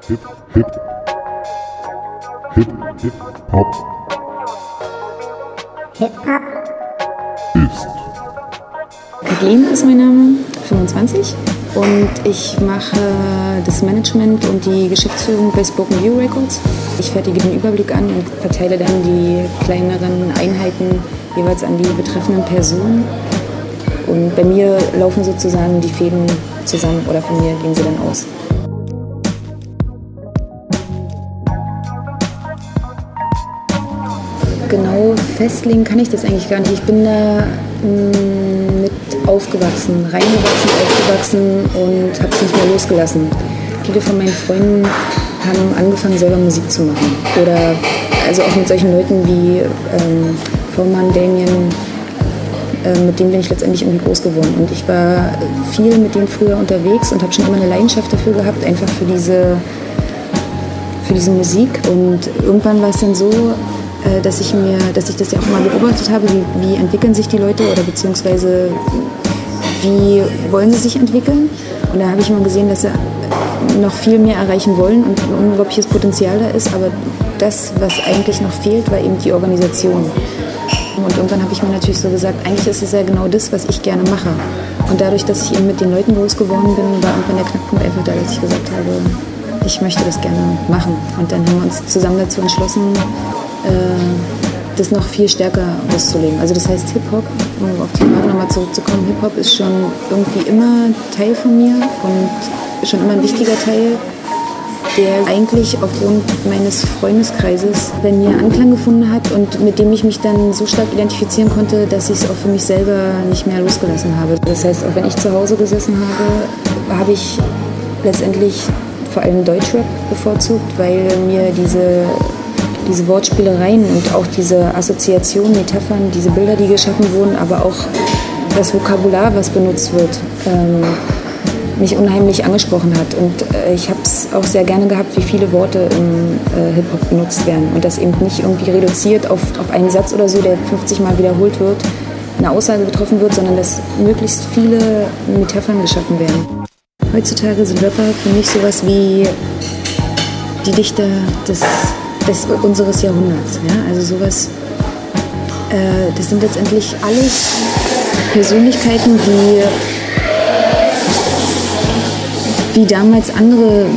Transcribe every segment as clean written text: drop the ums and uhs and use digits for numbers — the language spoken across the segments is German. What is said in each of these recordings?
Hip, Hip, Hip, Hip, Hop Hip-Hop ist Kathleen ist mein Name, 25, und ich mache das Management und die Geschäftsführung bei Spoken View Records. Ich fertige den Überblick an und verteile dann die kleineren Einheiten jeweils an die betreffenden Personen. Und bei mir laufen sozusagen die Fäden zusammen, oder von mir gehen sie dann aus. Genau festlegen kann ich das eigentlich gar nicht. Ich bin da mit aufgewachsen, aufgewachsen und habe es nicht mehr losgelassen. Viele von meinen Freunden haben angefangen, selber Musik zu machen. Oder also auch mit solchen Leuten wie Vormann, Damien, mit denen bin ich letztendlich irgendwie groß geworden. Und ich war viel mit denen früher unterwegs und habe schon immer eine Leidenschaft dafür gehabt, einfach für diese Musik. Und irgendwann war es dann so, dass ich das ja auch mal beobachtet habe, wie entwickeln sich die Leute oder beziehungsweise wie wollen sie sich entwickeln. Und da habe ich immer gesehen, dass sie noch viel mehr erreichen wollen und ein unglaubliches Potenzial da ist. Aber das, was eigentlich noch fehlt, war eben die Organisation. Und irgendwann habe ich mir natürlich so gesagt, eigentlich ist es ja genau das, was ich gerne mache. Und dadurch, dass ich eben mit den Leuten groß geworden bin, war irgendwann der Knackpunkt einfach da, dass ich gesagt habe, ich möchte das gerne machen. Und dann haben wir uns zusammen dazu entschlossen, das noch viel stärker auszulegen. Also das heißt Hip-Hop, um auf die Frage nochmal zurückzukommen, Hip-Hop ist schon irgendwie immer Teil von mir und schon immer ein wichtiger Teil, der eigentlich aufgrund meines Freundeskreises bei mir Anklang gefunden hat und mit dem ich mich dann so stark identifizieren konnte, dass ich es auch für mich selber nicht mehr losgelassen habe. Das heißt, auch wenn ich zu Hause gesessen habe, habe ich letztendlich vor allem Deutschrap bevorzugt, weil mir diese Wortspielereien und auch diese Assoziationen, Metaphern, diese Bilder, die geschaffen wurden, aber auch das Vokabular, was benutzt wird, mich unheimlich angesprochen hat. Und ich habe es auch sehr gerne gehabt, wie viele Worte im Hip-Hop benutzt werden. Und das eben nicht irgendwie reduziert auf einen Satz oder so, der 50 Mal wiederholt wird, eine Aussage getroffen wird, sondern dass möglichst viele Metaphern geschaffen werden. Heutzutage sind Rapper für mich sowas wie die Dichter unseres Jahrhunderts. Ja? Also sowas, das sind letztendlich alles Persönlichkeiten, wie damals andere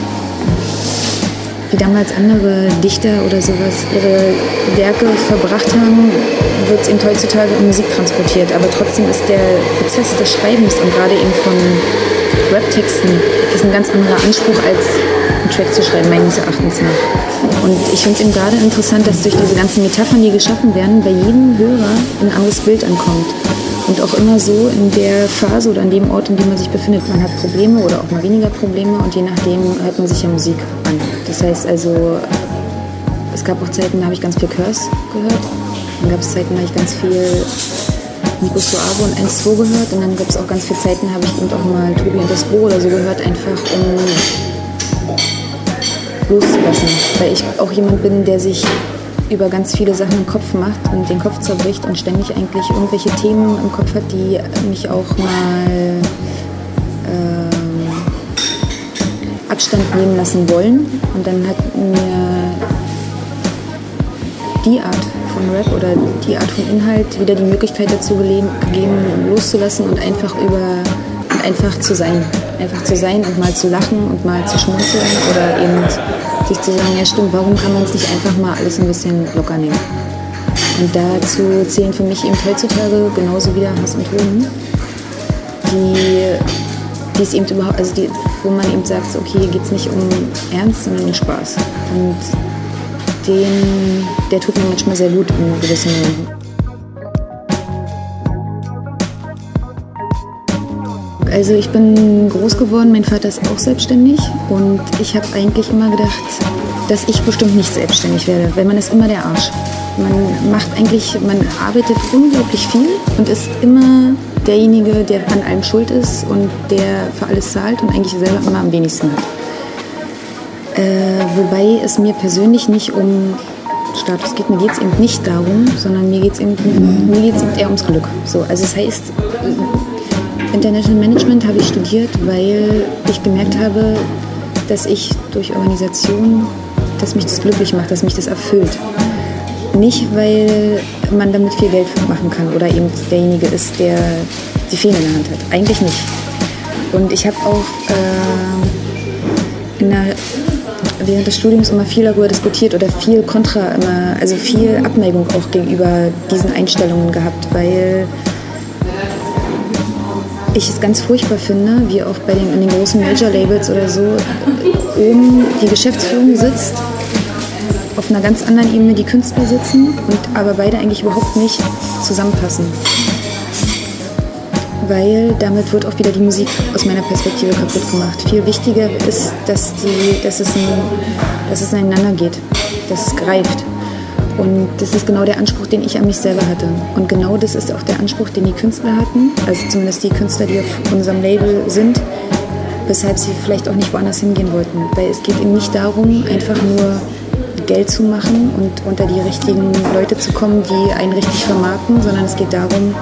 Dichter oder sowas ihre Werke verbracht haben, wird es eben heutzutage in Musik transportiert. Aber trotzdem ist der Prozess des Schreibens und gerade eben von Rap-Texten ist ein ganz anderer Anspruch als einen Track zu schreiben, meines Erachtens nach. Und ich finde es eben gerade interessant, dass durch diese ganzen Metaphern, die geschaffen werden, bei jedem Hörer ein anderes Bild ankommt. Und auch immer so in der Phase oder an dem Ort, in dem man sich befindet. Man hat Probleme oder auch mal weniger Probleme und je nachdem hört man sich ja Musik an. Das heißt also, es gab auch Zeiten, da habe ich ganz viel Curse gehört. Dann gab es Zeiten, da habe ich ganz viel Nico Suave und 1-2 gehört. Und dann gab es auch ganz viele Zeiten, da habe ich eben auch mal Tobi und das Bro oder so gehört, einfach um loszulassen. Weil ich auch jemand bin, der sich über ganz viele Sachen im Kopf macht und den Kopf zerbricht und ständig eigentlich irgendwelche Themen im Kopf hat, die mich auch mal Abstand nehmen lassen wollen. Und dann hat mir die Art von Rap oder die Art von Inhalt wieder die Möglichkeit dazu gegeben, loszulassen und einfach zu sein. Einfach zu sein und mal zu lachen und mal zu schmunzeln oder eben sich zu sagen, ja stimmt, warum kann man es nicht einfach mal alles ein bisschen locker nehmen? Und dazu zählen für mich eben heutzutage genauso wieder Hass und Hohn, die es eben überhaupt, also wo man eben sagt, okay, hier geht es nicht um Ernst, sondern um Spaß. Und der tut mir manchmal sehr gut in gewissen Momenten. Also ich bin groß geworden, mein Vater ist auch selbstständig und ich habe eigentlich immer gedacht, dass ich bestimmt nicht selbstständig werde, weil man ist immer der Arsch. Man arbeitet unglaublich viel und ist immer derjenige, der an allem schuld ist und der für alles zahlt und eigentlich selber immer am wenigsten hat. Wobei es mir persönlich nicht um Status geht, mir geht es eben nicht darum, sondern mir geht es eben eher ums Glück. So, also das heißt, International Management habe ich studiert, weil ich gemerkt habe, dass ich durch Organisation, dass mich das glücklich macht, dass mich das erfüllt. Nicht, weil man damit viel Geld machen kann oder eben derjenige ist, der die Fähne in der Hand hat. Eigentlich nicht. Und ich habe auch während des Studiums immer viel darüber diskutiert oder viel also viel Abneigung auch gegenüber diesen Einstellungen gehabt, weil ich es ganz furchtbar finde, wie auch in den großen Major-Labels oder so, oben die Geschäftsführung sitzt, auf einer ganz anderen Ebene die Künstler sitzen und aber beide eigentlich überhaupt nicht zusammenpassen. Weil damit wird auch wieder die Musik aus meiner Perspektive kaputt gemacht. Viel wichtiger ist, dass es ineinander geht, dass es greift. Und das ist genau der Anspruch, den ich an mich selber hatte. Und genau das ist auch der Anspruch, den die Künstler hatten, also zumindest die Künstler, die auf unserem Label sind, weshalb sie vielleicht auch nicht woanders hingehen wollten. Weil es geht eben nicht darum, einfach nur Geld zu machen und unter die richtigen Leute zu kommen, die einen richtig vermarkten, sondern es geht darum,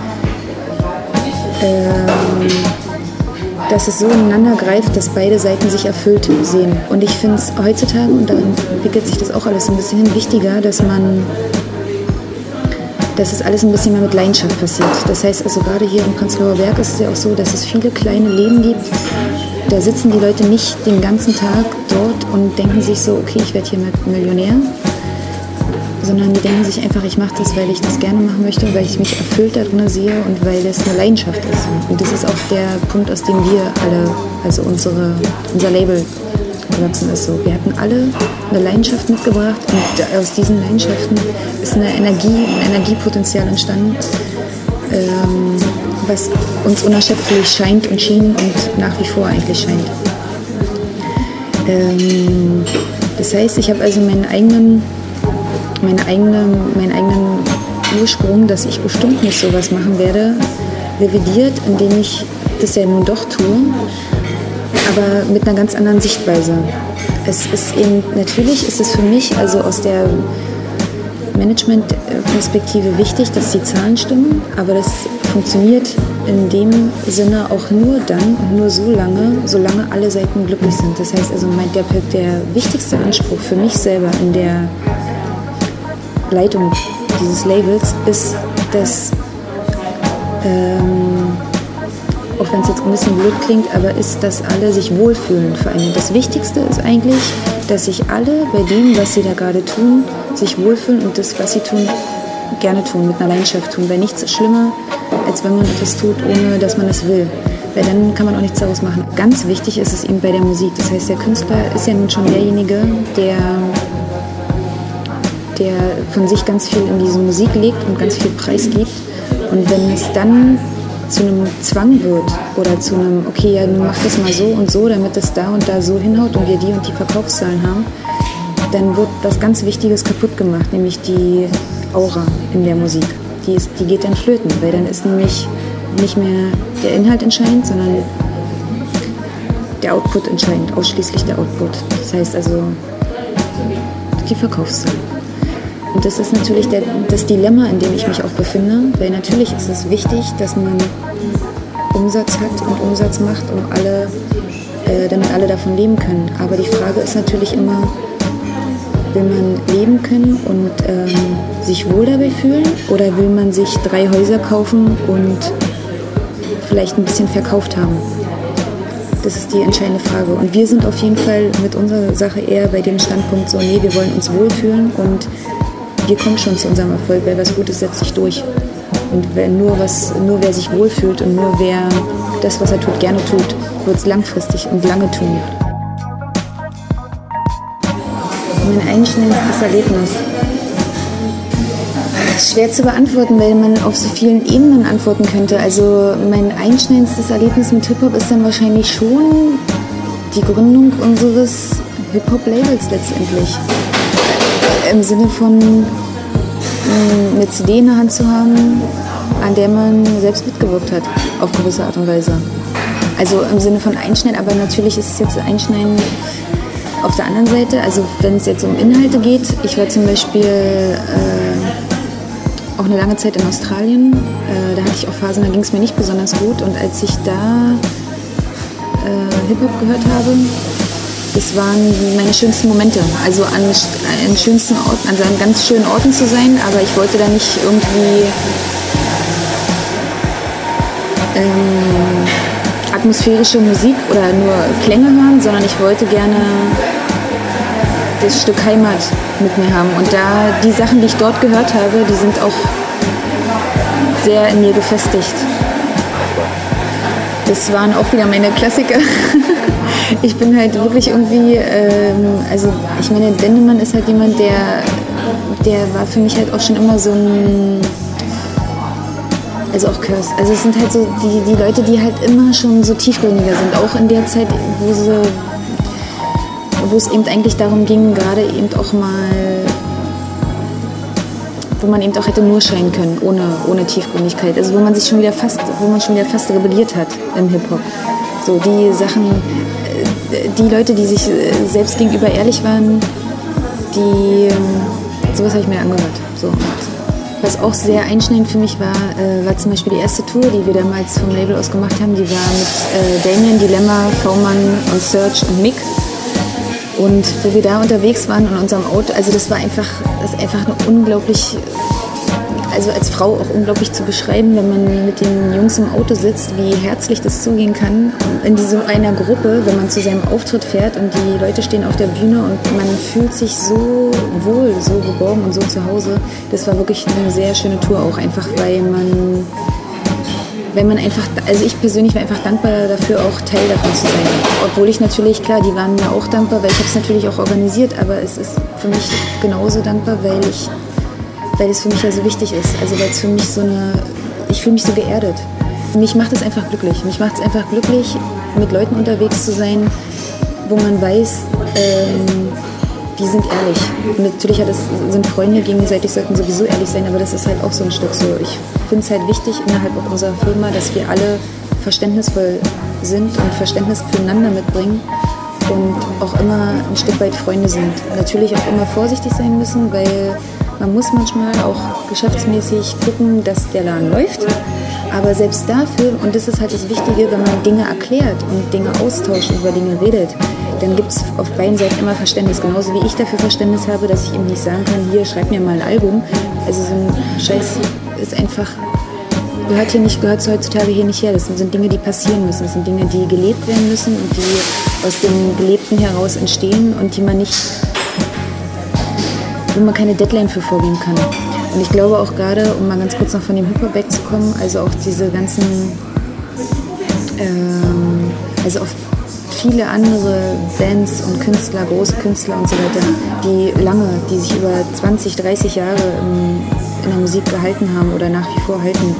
dass es so ineinander greift, dass beide Seiten sich erfüllt sehen. Und ich finde es heutzutage, und darin entwickelt sich das auch alles ein bisschen hin, wichtiger, dass es alles ein bisschen mehr mit Leidenschaft passiert. Das heißt also gerade hier im Prenzlauer Berg ist es ja auch so, dass es viele kleine Läden gibt. Da sitzen die Leute nicht den ganzen Tag dort und denken sich so, okay, ich werde hier Millionär. Sondern die denken sich einfach, ich mache das, weil ich das gerne machen möchte, weil ich mich erfüllt darin sehe und weil das eine Leidenschaft ist. Und das ist auch der Punkt, aus dem wir alle, also unser Label gewachsen ist. So. Wir hatten alle eine Leidenschaft mitgebracht und aus diesen Leidenschaften ist ein Energiepotenzial entstanden, was uns unerschöpflich scheint und schien und nach wie vor eigentlich scheint. Das heißt, ich habe also meinen eigenen Ursprung, dass ich bestimmt nicht sowas machen werde, revidiert, indem ich das ja nun doch tue, aber mit einer ganz anderen Sichtweise. Es ist eben, natürlich ist es für mich, also aus der Management-Perspektive wichtig, dass die Zahlen stimmen, aber das funktioniert in dem Sinne auch nur dann und nur solange alle Seiten glücklich sind. Das heißt also, der wichtigste Anspruch für mich selber in der Leitung dieses Labels ist, dass, auch wenn es jetzt ein bisschen blöd klingt, aber ist, dass alle sich wohlfühlen vor allem. Das Wichtigste ist eigentlich, dass sich alle bei dem, was sie da gerade tun, sich wohlfühlen und das, was sie tun, gerne tun, mit einer Leidenschaft tun. Weil nichts ist schlimmer, als wenn man etwas tut, ohne dass man es will. Weil dann kann man auch nichts daraus machen. Ganz wichtig ist es eben bei der Musik. Das heißt, der Künstler ist ja nun schon derjenige, der von sich ganz viel in diese Musik legt und ganz viel Preis gibt. Und wenn es dann zu einem Zwang wird oder zu einem, okay, ja, mach das mal so und so, damit es da und da so hinhaut und wir die und die Verkaufszahlen haben, dann wird was ganz Wichtiges kaputt gemacht, nämlich die Aura in der Musik. Die geht dann flöten, weil dann ist nämlich nicht mehr der Inhalt entscheidend, sondern der Output entscheidend, ausschließlich der Output. Das heißt also die Verkaufszahlen. Und das ist natürlich das Dilemma, in dem ich mich auch befinde, weil natürlich ist es wichtig, dass man Umsatz hat und Umsatz macht, damit alle davon leben können. Aber die Frage ist natürlich immer, will man leben können und sich wohl dabei fühlen oder will man sich 3 Häuser kaufen und vielleicht ein bisschen verkauft haben? Das ist die entscheidende Frage. Und wir sind auf jeden Fall mit unserer Sache eher bei dem Standpunkt so, nee, wir wollen uns wohlfühlen und wir kommen schon zu unserem Erfolg, weil was Gutes setzt sich durch. Und nur wer sich wohlfühlt und nur wer das, was er tut, gerne tut, wird es langfristig und lange tun. Mein einschneidendes Erlebnis. Schwer zu beantworten, weil man auf so vielen Ebenen antworten könnte. Also mein einschneidendes Erlebnis mit Hip-Hop ist dann wahrscheinlich schon die Gründung unseres Hip-Hop-Labels letztendlich. Im Sinne von eine CD in der Hand zu haben, an der man selbst mitgewirkt hat, auf gewisse Art und Weise. Also im Sinne von Einschneiden, aber natürlich ist es jetzt Einschneiden auf der anderen Seite. Also wenn es jetzt um Inhalte geht, ich war zum Beispiel auch eine lange Zeit in Australien. Da hatte ich auch Phasen, da ging es mir nicht besonders gut. Und als ich da Hip-Hop gehört habe, das waren meine schönsten Momente. Also an schönsten Orten, also an ganz schönen Orten zu sein, aber ich wollte da nicht irgendwie atmosphärische Musik oder nur Klänge hören, sondern ich wollte gerne das Stück Heimat mit mir haben. Und da die Sachen, die ich dort gehört habe, die sind auch sehr in mir gefestigt. Das waren auch wieder meine Klassiker. Ich bin halt wirklich irgendwie, also ich meine, Dendemann ist halt jemand, der war für mich halt auch schon immer so ein, also auch Curse. Also es sind halt so die Leute, die halt immer schon so tiefgründiger sind, auch in der Zeit, wo es eben eigentlich darum ging, gerade eben auch mal, wo man eben auch hätte nur schreien können, ohne Tiefgründigkeit. Also wo man schon wieder fast rebelliert hat im Hip-Hop. So die Sachen, die Leute, die sich selbst gegenüber ehrlich waren, sowas habe ich mir angehört. So. Was auch sehr einschneidend für mich war zum Beispiel die erste Tour, die wir damals vom Label aus gemacht haben. Die war mit Damien, Dilemma, V-Mann und Serge und Mick. Und wo wir da unterwegs waren in unserem Auto, also das ist einfach eine unglaublich, also als Frau auch unglaublich zu beschreiben, wenn man mit den Jungs im Auto sitzt, wie herzlich das zugehen kann. In so einer Gruppe, wenn man zu seinem Auftritt fährt und die Leute stehen auf der Bühne und man fühlt sich so wohl, so geborgen und so zu Hause. Das war wirklich eine sehr schöne Tour auch, einfach weil man einfach, also ich persönlich war einfach dankbar dafür, auch Teil davon zu sein. Obwohl ich natürlich, klar, die waren mir auch dankbar, weil ich habe es natürlich auch organisiert, aber es ist für mich genauso dankbar, weil es für mich ja so wichtig ist. Also weil es für mich ich fühle mich so geerdet. Mich macht es einfach glücklich. Mich macht es einfach glücklich, mit Leuten unterwegs zu sein, wo man weiß, die sind ehrlich. Und natürlich sind Freunde gegenseitig, sollten sowieso ehrlich sein, aber das ist halt auch so ein Stück so. Ich finde es halt wichtig innerhalb auch unserer Firma, dass wir alle verständnisvoll sind und Verständnis füreinander mitbringen und auch immer ein Stück weit Freunde sind. Natürlich auch immer vorsichtig sein müssen, weil man muss manchmal auch geschäftsmäßig gucken, dass der Laden läuft. Aber selbst dafür, und das ist halt das Wichtige, wenn man Dinge erklärt und Dinge austauscht und über Dinge redet, dann gibt es auf beiden Seiten immer Verständnis. Genauso wie ich dafür Verständnis habe, dass ich ihm nicht sagen kann, hier, schreib mir mal ein Album. Also so ein Scheiß ist einfach, gehört heutzutage hier nicht her. Das sind Dinge, die passieren müssen. Das sind Dinge, die gelebt werden müssen und die aus dem Gelebten heraus entstehen und wo man keine Deadline für vorgeben kann. Und ich glaube auch gerade, um mal ganz kurz noch von dem Hip-Hop wegzukommen, also auch diese ganzen, also auch viele andere Bands und Künstler, große Künstler und so weiter, die sich über 20, 30 Jahre in der Musik gehalten haben oder nach wie vor halten,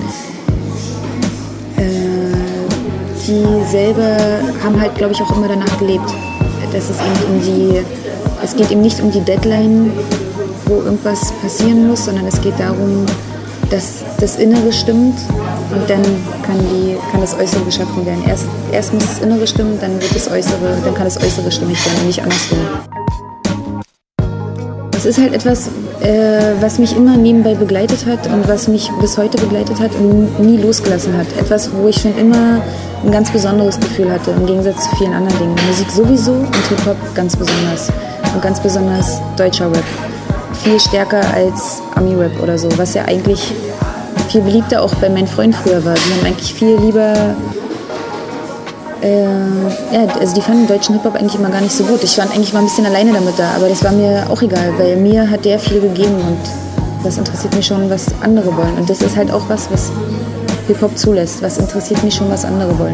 die selber haben halt, glaube ich, auch immer danach gelebt. Dass es geht eben nicht um die Deadline, wo irgendwas passieren muss, sondern es geht darum, dass das Innere stimmt und dann kann das Äußere geschaffen werden. Erst muss das Innere stimmen, dann kann das Äußere stimmig werden und nicht andersrum. Es ist halt etwas, was mich immer nebenbei begleitet hat und was mich bis heute begleitet hat und nie losgelassen hat. Etwas, wo ich schon immer ein ganz besonderes Gefühl hatte, im Gegensatz zu vielen anderen Dingen. Musik sowieso und Hip-Hop ganz besonders. Und ganz besonders deutscher Rap. Viel stärker als Ami-Rap oder so, was ja eigentlich viel beliebter auch bei meinen Freunden früher war. Die haben eigentlich viel lieber, also die fanden deutschen Hip-Hop eigentlich immer gar nicht so gut. Ich stand eigentlich mal ein bisschen alleine damit da, aber das war mir auch egal, weil mir hat der viel gegeben und das interessiert mich schon, was andere wollen. Und das ist halt auch was Hip-Hop zulässt. Was interessiert mich schon, was andere wollen.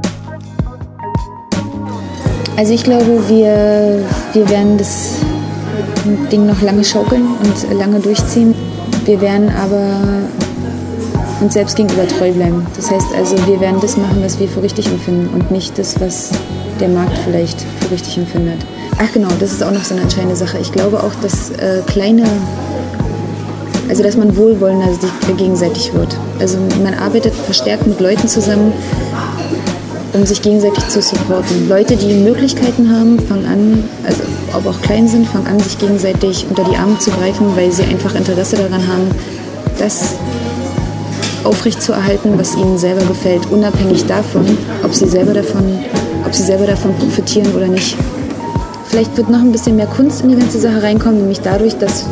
Also ich glaube, wir werden das Ding noch lange schaukeln und lange durchziehen. Wir werden aber uns selbst gegenüber treu bleiben. Das heißt also, wir werden das machen, was wir für richtig empfinden und nicht das, was der Markt vielleicht für richtig empfindet. Ach genau, das ist auch noch so eine entscheidende Sache. Ich glaube auch, dass dass man wohlwollender sich gegenseitig wird. Also man arbeitet verstärkt mit Leuten zusammen, um sich gegenseitig zu supporten. Leute, die Möglichkeiten haben, fangen an, also ob auch klein sind, fangen an, sich gegenseitig unter die Arme zu greifen, weil sie einfach Interesse daran haben, das aufrechtzuerhalten, was ihnen selber gefällt, unabhängig davon, ob sie selber davon profitieren oder nicht. vielleicht wird noch ein bisschen mehr Kunst in die ganze Sache reinkommen, nämlich dadurch, dass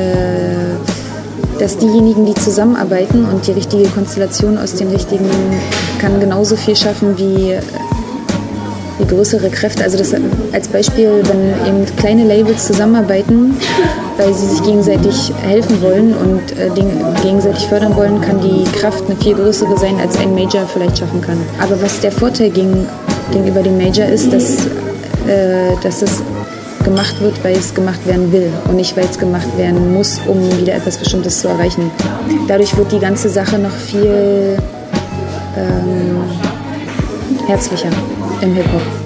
diejenigen, die zusammenarbeiten und die richtige Konstellation aus den richtigen, kann genauso viel schaffen wie größere Kräfte. Also das als Beispiel, wenn eben kleine Labels zusammenarbeiten, weil sie sich gegenseitig helfen wollen und gegenseitig fördern wollen, kann die Kraft eine viel größere sein, als ein Major vielleicht schaffen kann. Aber was der Vorteil gegenüber dem Major ist, dass es gemacht wird, weil es gemacht werden will und nicht, weil es gemacht werden muss, um wieder etwas Bestimmtes zu erreichen. Dadurch wird die ganze Sache noch viel herzlicher im Hip-Hop.